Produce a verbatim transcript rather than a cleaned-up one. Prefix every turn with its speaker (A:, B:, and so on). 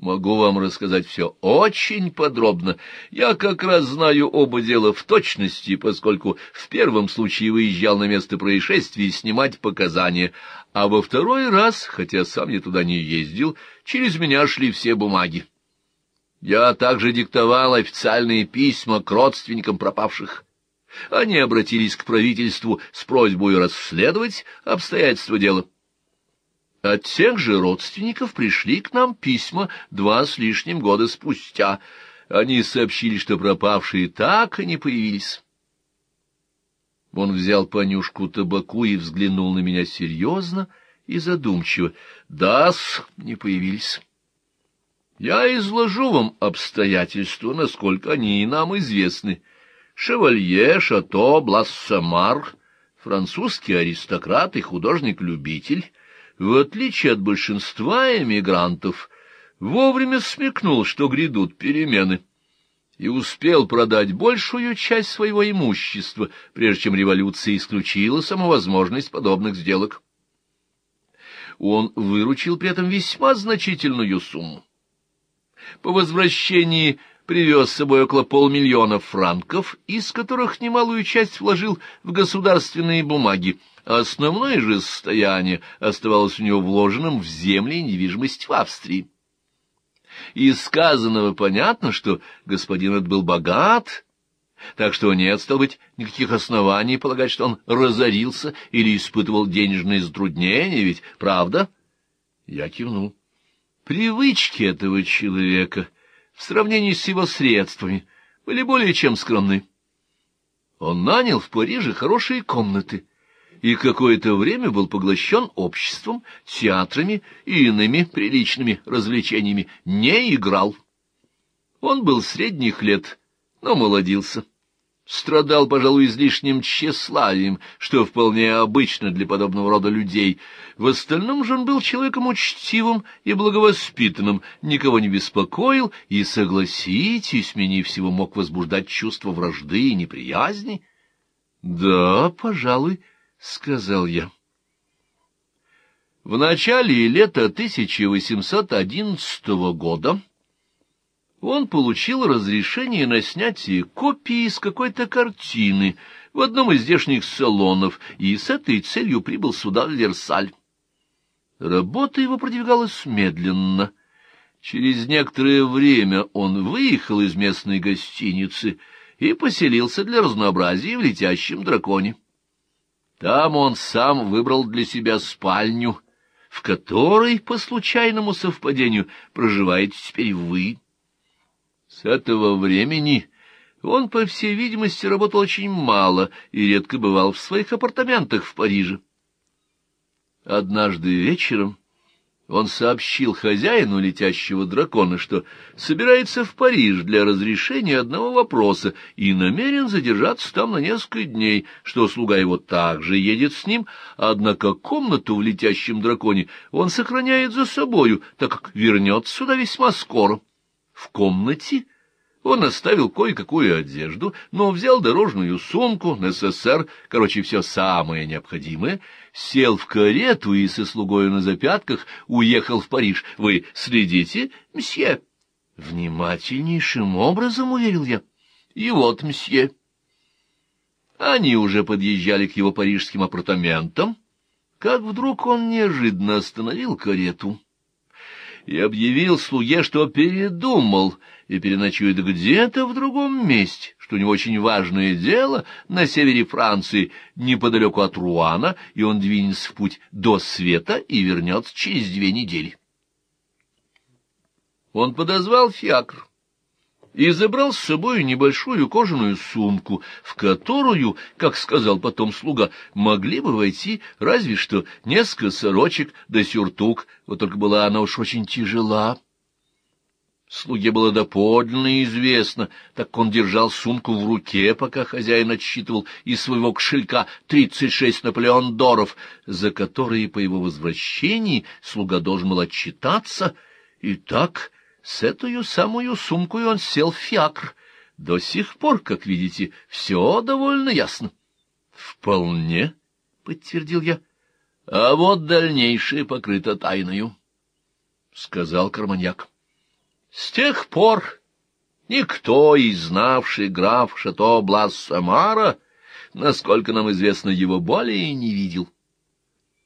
A: Могу вам рассказать все очень подробно. Я как раз знаю оба дела в точности, поскольку в первом случае выезжал на место происшествия снимать показания, а во второй раз, хотя сам я туда не ездил, через меня шли все бумаги. Я также диктовал официальные письма к родственникам пропавших. Они обратились к правительству с просьбой расследовать обстоятельства дела. От тех же родственников пришли к нам письма два с лишним года спустя. Они сообщили, что пропавшие так и не появились. Он взял понюшку табаку и взглянул на меня серьезно и задумчиво. Да-с, не появились. Я изложу вам обстоятельства, насколько они нам известны. Шевалье Шато Блассамар, французский аристократ и художник-любитель, в отличие от большинства эмигрантов, вовремя смекнул, что грядут перемены, и успел продать большую часть своего имущества, прежде чем революция исключила саму возможность подобных сделок. Он выручил при этом весьма значительную сумму. По возвращении привез с собой около полмиллиона франков, из которых немалую часть вложил в государственные бумаги, а основное же состояние оставалось у него вложенным в земли и недвижимость в Австрии. Из сказанного понятно, что господин этот был богат, так что нет, стало быть, никаких оснований полагать, что он разорился или испытывал денежные затруднения, ведь правда? Я кивнул. Привычки этого человека в сравнении с его средствами были более чем скромны. Он нанял в Париже хорошие комнаты и какое-то время был поглощен обществом, театрами и иными приличными развлечениями, не играл. Он был средних лет, но молодился. Страдал, пожалуй, излишним тщеславием, что вполне обычно для подобного рода людей. В остальном же он был человеком учтивым и благовоспитанным, никого не беспокоил и, согласитесь, менее всего мог возбуждать чувство вражды и неприязни. — Да, пожалуй, — сказал я. В начале лета тысяча восемьсот одиннадцатого года он получил разрешение на снятие копии из какой-то картины в одном из здешних салонов и с этой целью прибыл сюда, в Версаль. Работа его продвигалась медленно. Через некоторое время он выехал из местной гостиницы и поселился для разнообразия в «Летящем драконе». Там он сам выбрал для себя спальню, в которой, по случайному совпадению, проживаете теперь вы. С этого времени он, по всей видимости, работал очень мало и редко бывал в своих апартаментах в Париже. Однажды вечером он сообщил хозяину «Летящего дракона», что собирается в Париж для разрешения одного вопроса и намерен задержаться там на несколько дней, что слуга его также едет с ним, однако комнату в «Летящем драконе» он сохраняет за собою, так как вернется сюда весьма скоро. В комнате он оставил кое-какую одежду, но взял дорожную сумку, НССР, короче, все самое необходимое, сел в карету и со слугою на запятках уехал в Париж. Вы следите, мсье? Внимательнейшим образом, уверил я. И вот, мсье. Они уже подъезжали к его парижским апартаментам, как вдруг он неожиданно остановил карету и объявил слуге, что передумал и переночует где-то в другом месте, что у него очень важное дело на севере Франции, неподалеку от Руана, и он двинется в путь до света и вернется через две недели. Он подозвал фиакр и забрал с собой небольшую кожаную сумку, в которую, как сказал потом слуга, могли бы войти разве что несколько сорочек да сюртук, вот только была она уж очень тяжела. Слуге было доподлинно известно, так как он держал сумку в руке, пока хозяин отсчитывал из своего кошелька тридцать шесть наполеондоров, за которые по его возвращении слуга должен был отчитаться, и так... С эту самую сумку он сел в фиакр. До сих пор, как видите, все довольно ясно. — Вполне, — подтвердил я. — А вот дальнейшее покрыто тайною, — сказал Карманьяк. С тех пор никто из знавший граф Шато Блас-Самара, насколько нам известно, его более не видел.